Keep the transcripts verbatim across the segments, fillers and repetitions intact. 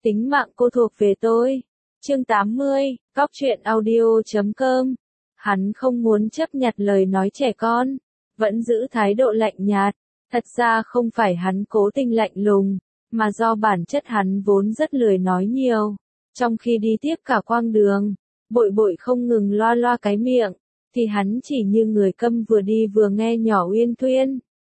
Tính mạng cô thuộc về tôi. Chương tám mươi, Cóc truyện audio chấm com. Hắn không muốn chấp nhặt lời nói trẻ con, vẫn giữ thái độ lạnh nhạt. Thật ra không phải hắn cố tình lạnh lùng, mà do bản chất hắn vốn rất lười nói nhiều. Trong khi đi tiếp cả quãng đường, Bội Bội không ngừng loa loa cái miệng, thì hắn chỉ như người câm vừa đi vừa nghe nhỏ uyên thuyên.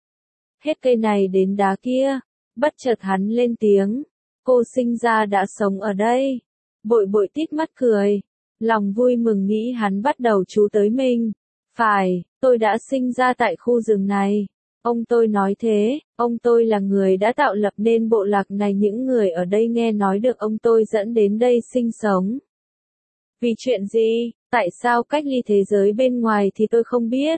Hết cây này đến đá kia, bất chợt hắn lên tiếng, cô sinh ra đã sống ở đây. Bội Bội tít mắt cười, lòng vui mừng nghĩ hắn bắt đầu chú tới mình. Phải, tôi đã sinh ra tại khu rừng này. Ông tôi nói thế, ông tôi là người đã tạo lập nên bộ lạc này, những người ở đây nghe nói được ông tôi dẫn đến đây sinh sống. Vì chuyện gì, tại sao cách ly thế giới bên ngoài thì tôi không biết.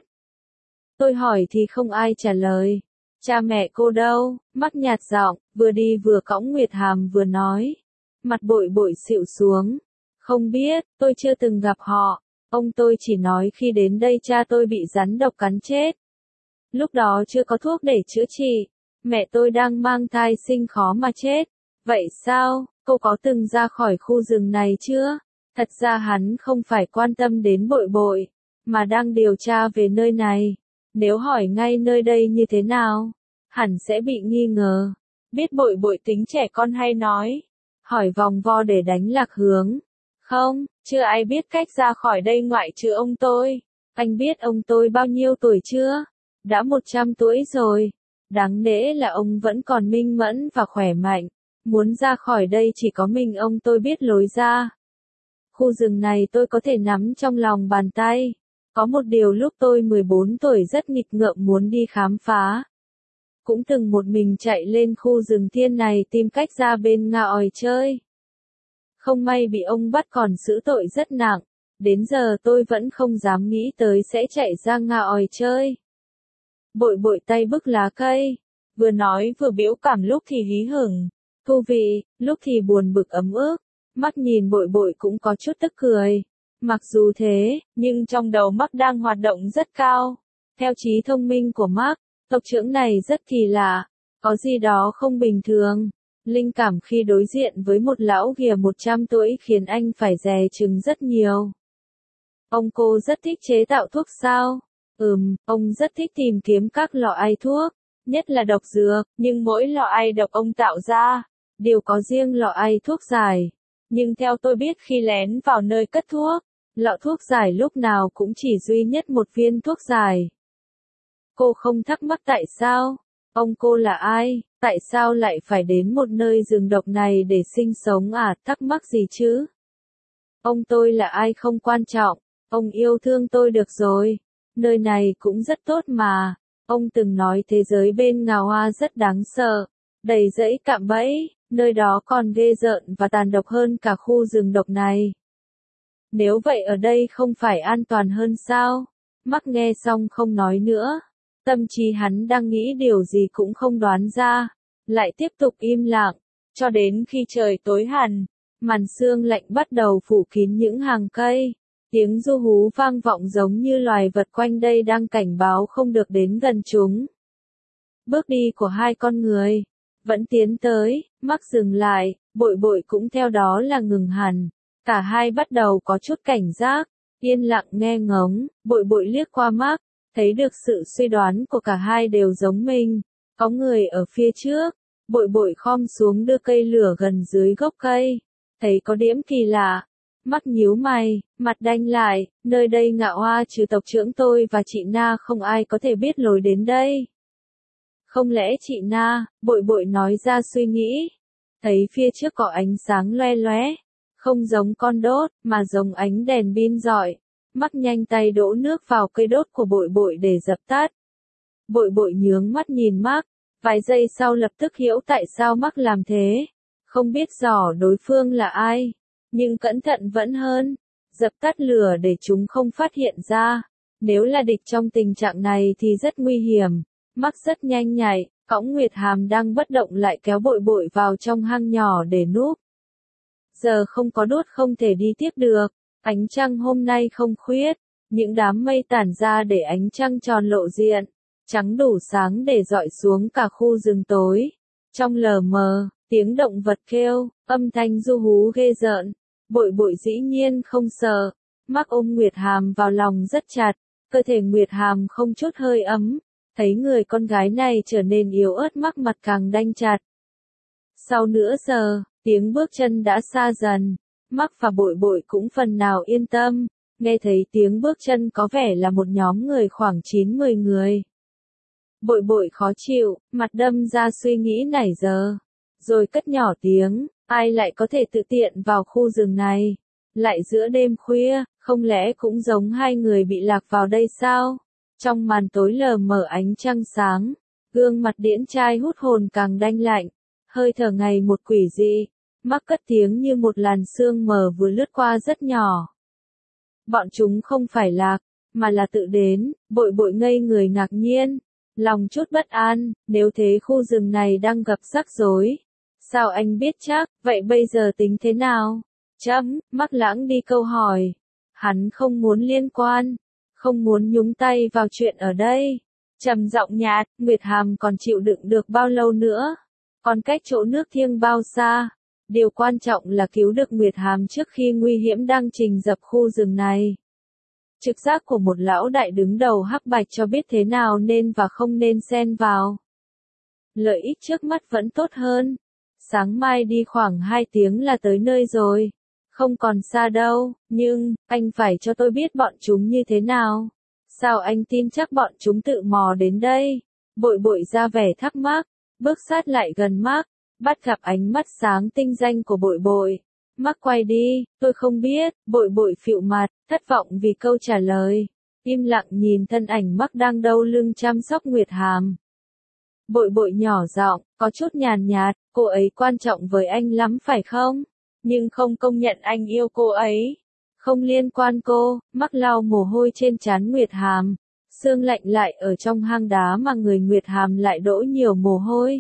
Tôi hỏi thì không ai trả lời. Cha mẹ cô đâu? Mắc nhạt giọng, vừa đi vừa cõng Nguyệt Hàm vừa nói. Mặt Bội Bội xịu xuống. Không biết, tôi chưa từng gặp họ. Ông tôi chỉ nói khi đến đây cha tôi bị rắn độc cắn chết. Lúc đó chưa có thuốc để chữa trị. Mẹ tôi đang mang thai sinh khó mà chết. Vậy sao, cô có từng ra khỏi khu rừng này chưa? Thật ra hắn không phải quan tâm đến Bội Bội, mà đang điều tra về nơi này. Nếu hỏi ngay nơi đây như thế nào, hẳn sẽ bị nghi ngờ. Biết Bội Bội tính trẻ con hay nói. Hỏi vòng vo để đánh lạc hướng. Không, chưa ai biết cách ra khỏi đây ngoại trừ ông tôi. Anh biết ông tôi bao nhiêu tuổi chưa? Đã một trăm tuổi rồi. Đáng nể là ông vẫn còn minh mẫn và khỏe mạnh. Muốn ra khỏi đây chỉ có mình ông tôi biết lối ra. Khu rừng này tôi có thể nắm trong lòng bàn tay. Có một điều lúc tôi mười bốn tuổi rất nghịch ngợm muốn đi khám phá. Cũng từng một mình chạy lên khu rừng thiên này tìm cách ra bên Nga Ỏi chơi. Không may bị ông bắt còn xử tội rất nặng. Đến giờ tôi vẫn không dám nghĩ tới sẽ chạy ra Nga Ỏi chơi. Bội Bội tay bức lá cây. Vừa nói vừa biểu cảm, lúc thì hí hửng, thú vị, lúc thì buồn bực ấm ức. Mắt nhìn Bội Bội cũng có chút tức cười. Mặc dù thế, nhưng trong đầu Mark đang hoạt động rất cao. Theo trí thông minh của Mark, tộc trưởng này rất kỳ lạ. Có gì đó không bình thường. Linh cảm khi đối diện với một lão ghìa một trăm tuổi khiến anh phải dè chừng rất nhiều. Ông cô rất thích chế tạo thuốc sao? Ừm, ông rất thích tìm kiếm các lọ ai thuốc, nhất là độc dược, nhưng mỗi lọ ai độc ông tạo ra, đều có riêng lọ ai thuốc giải. Nhưng theo tôi biết khi lén vào nơi cất thuốc, lọ thuốc giải lúc nào cũng chỉ duy nhất một viên thuốc giải. Cô không thắc mắc tại sao? Ông cô là ai? Tại sao lại phải đến một nơi rừng độc này để sinh sống à? Thắc mắc gì chứ? Ông tôi là ai không quan trọng. Ông yêu thương tôi được rồi. Nơi này cũng rất tốt mà. Ông từng nói thế giới bên Ngào Hoa rất đáng sợ. Đầy rẫy cạm bẫy. Nơi đó còn ghê rợn và tàn độc hơn cả khu rừng độc này. Nếu vậy ở đây không phải an toàn hơn sao? Mark nghe xong không nói nữa. Tâm trí hắn đang nghĩ điều gì cũng không đoán ra. Lại tiếp tục im lặng. Cho đến khi trời tối hẳn, màn sương lạnh bắt đầu phủ kín những hàng cây. Tiếng ru hú vang vọng giống như loài vật quanh đây đang cảnh báo không được đến gần chúng. Bước đi của hai con người vẫn tiến tới. Mark dừng lại, Bội Bội cũng theo đó là ngừng hẳn. Cả hai bắt đầu có chút cảnh giác, yên lặng nghe ngóng. Bội Bội liếc qua Mark, thấy được sự suy đoán của cả hai đều giống mình. Có người ở phía trước. Bội Bội khom xuống đưa cây lửa gần dưới gốc cây. Thấy có điểm kỳ lạ. Mark nhíu mày, mặt đanh lại. Nơi đây Ngạo Hoa trừ tộc trưởng tôi và chị Na không ai có thể biết lối đến đây. Không lẽ chị Na? Bội Bội nói ra suy nghĩ. Thấy phía trước có ánh sáng loe loé. Không giống con đốt, mà giống ánh đèn pin rọi. Mark nhanh tay đổ nước vào cây đốt của Bội Bội để dập tắt. Bội Bội nhướng mắt nhìn Mark. Vài giây sau lập tức hiểu tại sao Mark làm thế. Không biết rõ đối phương là ai. Nhưng cẩn thận vẫn hơn. Dập tắt lửa để chúng không phát hiện ra. Nếu là địch trong tình trạng này thì rất nguy hiểm. Mark rất nhanh nhạy, cõng Nguyệt Hàm đang bất động lại kéo Bội Bội vào trong hang nhỏ để núp. Giờ không có đốt không thể đi tiếp được. Ánh trăng hôm nay không khuyết. Những đám mây tản ra để ánh trăng tròn lộ diện. Trắng đủ sáng để rọi xuống cả khu rừng tối. Trong lờ mờ, tiếng động vật kêu, âm thanh du hú ghê rợn. Bội bội dĩ nhiên không sợ, Mắc ôm Nguyệt Hàm vào lòng rất chặt, cơ thể Nguyệt Hàm không chút hơi ấm, thấy người con gái này trở nên yếu ớt, Mắc mặt càng đanh chặt. Sau nửa giờ, tiếng bước chân đã xa dần, Mắc và Bội Bội cũng phần nào yên tâm, nghe thấy tiếng bước chân có vẻ là một nhóm người khoảng chín mười người. Bội Bội khó chịu, mặt đâm ra suy nghĩ nảy giờ, rồi cất nhỏ tiếng, ai lại có thể tự tiện vào khu rừng này, lại giữa đêm khuya, không lẽ cũng giống hai người bị lạc vào đây sao? Trong màn tối lờ mờ ánh trăng sáng, gương mặt điển trai hút hồn càng đanh lạnh, hơi thở ngày một quỷ dị, Mắc cất tiếng như một làn sương mờ vừa lướt qua rất nhỏ. Bọn chúng không phải lạc, mà là tự đến. Bội Bội ngây người ngạc nhiên, lòng chút bất an, nếu thế khu rừng này đang gặp rắc rối. Sao anh biết chắc, vậy bây giờ tính thế nào? Chấm, Mắc lãng đi câu hỏi. Hắn không muốn liên quan, không muốn nhúng tay vào chuyện ở đây. Trầm giọng nhạt, Nguyệt Hàm còn chịu đựng được bao lâu nữa? Còn cách chỗ nước thiêng bao xa? Điều quan trọng là cứu được Nguyệt Hàm trước khi nguy hiểm đang trình dập khu rừng này. Trực giác của một lão đại đứng đầu hắc bạch cho biết thế nào nên và không nên xen vào. Lợi ích trước mắt vẫn tốt hơn. Sáng mai đi khoảng hai tiếng là tới nơi rồi. Không còn xa đâu, nhưng, anh phải cho tôi biết bọn chúng như thế nào. Sao anh tin chắc bọn chúng tự mò đến đây? Bội Bội ra vẻ thắc mắc, bước sát lại gần Mắc, bắt gặp ánh mắt sáng tinh danh của Bội Bội. Mắc quay đi, tôi không biết, Bội Bội phịu mặt, thất vọng vì câu trả lời. Im lặng nhìn thân ảnh Mắc đang đau lưng chăm sóc Nguyệt Hàm. Bội Bội nhỏ giọng, có chút nhàn nhạt, cô ấy quan trọng với anh lắm phải không? Nhưng không công nhận anh yêu cô ấy. Không liên quan cô, Mắc lau mồ hôi trên trán Nguyệt Hàm. Sương lạnh lại ở trong hang đá mà người Nguyệt Hàm lại đổ nhiều mồ hôi.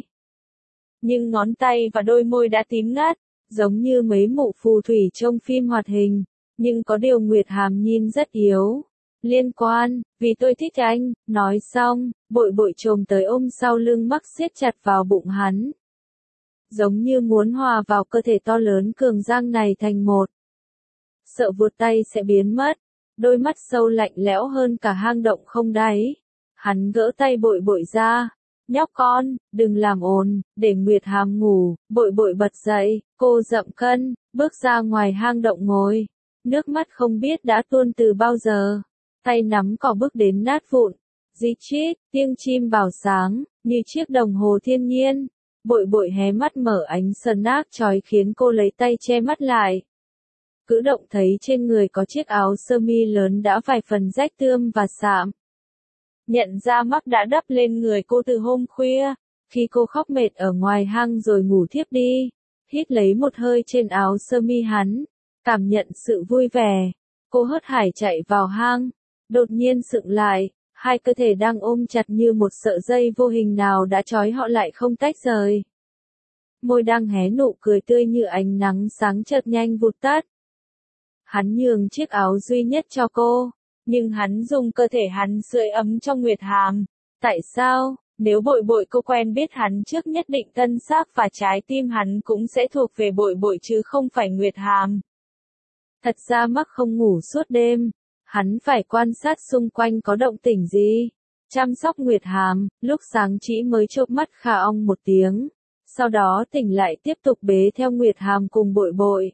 Nhưng ngón tay và đôi môi đã tím ngắt, giống như mấy mụ phù thủy trong phim hoạt hình. Nhưng có điều Nguyệt Hàm nhìn rất yếu. Liên quan, vì tôi thích anh, nói xong, Bội Bội chồm tới ôm sau lưng Mắc siết chặt vào bụng hắn. Giống như muốn hòa vào cơ thể to lớn cường giang này thành một. Sợ vuốt tay sẽ biến mất, đôi mắt sâu lạnh lẽo hơn cả hang động không đáy. Hắn gỡ tay Bội Bội ra. Nhóc con, đừng làm ồn, để Nguyệt Hàm ngủ. Bội Bội bật dậy, cô dậm cân, bước ra ngoài hang động ngồi. Nước mắt không biết đã tuôn từ bao giờ. Tay nắm cỏ bước đến nát vụn. Dí chít, tiếng chim bảo sáng, như chiếc đồng hồ thiên nhiên. Bội Bội hé mắt mở ánh sần ác chói khiến cô lấy tay che mắt lại. Cử động thấy trên người có chiếc áo sơ mi lớn đã vài phần rách tươm và sạm. Nhận ra Mắc đã đắp lên người cô từ hôm khuya, khi cô khóc mệt ở ngoài hang rồi ngủ thiếp đi, hít lấy một hơi trên áo sơ mi hắn, cảm nhận sự vui vẻ. Cô hớt hải chạy vào hang, đột nhiên sững lại, hai cơ thể đang ôm chặt như một sợi dây vô hình nào đã trói họ lại không tách rời. Môi đang hé nụ cười tươi như ánh nắng sáng chợt nhanh vụt tắt. Hắn nhường chiếc áo duy nhất cho cô. Nhưng hắn dùng cơ thể hắn sưởi ấm cho Nguyệt Hàm. Tại sao, nếu Bội Bội cô quen biết hắn trước nhất định thân xác và trái tim hắn cũng sẽ thuộc về Bội Bội chứ không phải Nguyệt Hàm. Thật ra Mắc không ngủ suốt đêm. Hắn phải quan sát xung quanh có động tĩnh gì. Chăm sóc Nguyệt Hàm, lúc sáng chỉ mới chợp mắt khà ong một tiếng. Sau đó tỉnh lại tiếp tục bế theo Nguyệt Hàm cùng Bội Bội.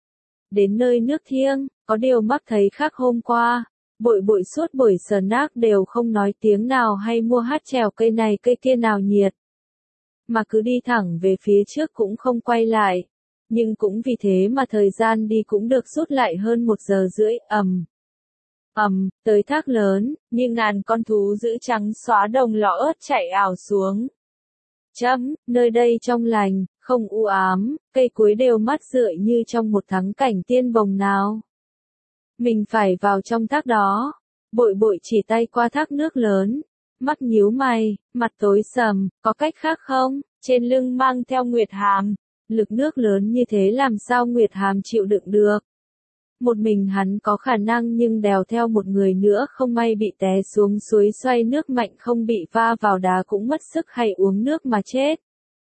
Đến nơi nước thiêng, có điều Mắc thấy khác hôm qua. Bội Bội suốt buổi sờ nác đều không nói tiếng nào hay mua hát trèo cây này cây kia nào nhiệt. Mà cứ đi thẳng về phía trước cũng không quay lại. Nhưng cũng vì thế mà thời gian đi cũng được rút lại hơn một giờ rưỡi, ầm. Ầm, tới thác lớn, như ngàn con thú dữ trắng xóa đồng lọ ớt chạy ảo xuống. Chấm, nơi đây trong lành, không u ám, cây cối đều mát rượi như trong một thắng cảnh tiên bồng nào. Mình phải vào trong thác đó. Bội Bội chỉ tay qua thác nước lớn. Mắc nhíu mày, mặt tối sầm, có cách khác không? Trên lưng mang theo Nguyệt Hàm. Lực nước lớn như thế làm sao Nguyệt Hàm chịu đựng được? Một mình hắn có khả năng nhưng đèo theo một người nữa không may bị té xuống suối xoay nước mạnh không bị va vào đá cũng mất sức hay uống nước mà chết.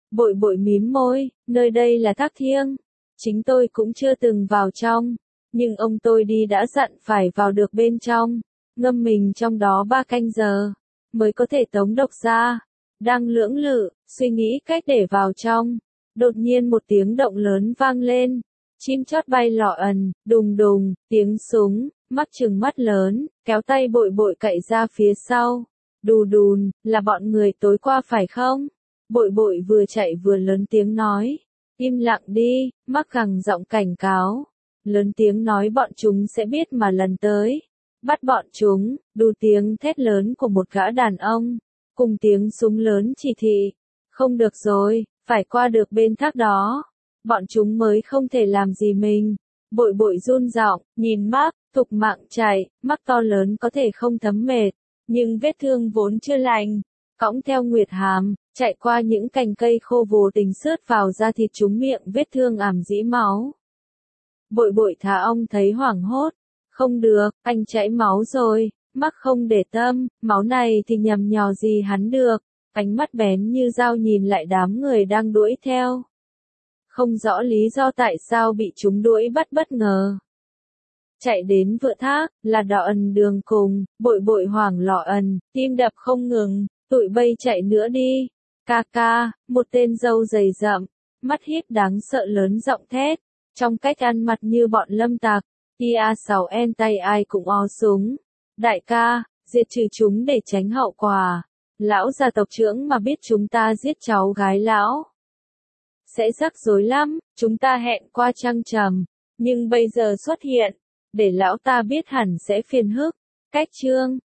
Bội bội mím môi, nơi đây là thác thiêng. Chính tôi cũng chưa từng vào trong. Nhưng ông tôi đi đã dặn phải vào được bên trong. Ngâm mình trong đó ba canh giờ. Mới có thể tống độc ra. Đang lưỡng lự, suy nghĩ cách để vào trong. Đột nhiên một tiếng động lớn vang lên. Chim chót bay lọ ẩn, đùng đùng, tiếng súng, mắt trừng mắt lớn, kéo tay bội bội cậy ra phía sau. Đù đùn, là bọn người tối qua phải không? Bội bội vừa chạy vừa lớn tiếng nói. Im lặng đi, mắc gằn giọng cảnh cáo. Lớn tiếng nói bọn chúng sẽ biết mà lần tới. Bắt bọn chúng, đù tiếng thét lớn của một gã đàn ông. Cùng tiếng súng lớn chỉ thị. Không được rồi, phải qua được bên thác đó. Bọn chúng mới không thể làm gì mình. Bội bội run giọng, nhìn Mác, thục mạng chạy, Mác to lớn có thể không thấm mệt. Nhưng vết thương vốn chưa lành. Cõng theo Nguyệt Hàm, chạy qua những cành cây khô vô tình sướt vào da thịt trúng miệng vết thương ảm dĩ máu. Bội bội thả ong thấy hoảng hốt. Không được, anh chảy máu rồi. Mác không để tâm, máu này thì nhằm nhò gì hắn được. Ánh mắt bén như dao nhìn lại đám người đang đuổi theo. Không rõ lý do tại sao bị chúng đuổi bắt bất ngờ. Chạy đến vựa thác, là đọ ẩn đường cùng, bội bội hoảng lọ ẩn, tim đập không ngừng, tụi bay chạy nữa đi. Ca ca, một tên dâu dày rậm, mắt híp đáng sợ lớn giọng thét, trong cách ăn mặc như bọn lâm tặc, i a sáu en tay ai cũng ó súng. Đại ca, diệt trừ chúng để tránh hậu quả. Lão già tộc trưởng mà biết chúng ta giết cháu gái lão. Sẽ rắc rối lắm, chúng ta hẹn qua trăng trầm, nhưng bây giờ xuất hiện, để lão ta biết hẳn sẽ phiền hức. Cách chương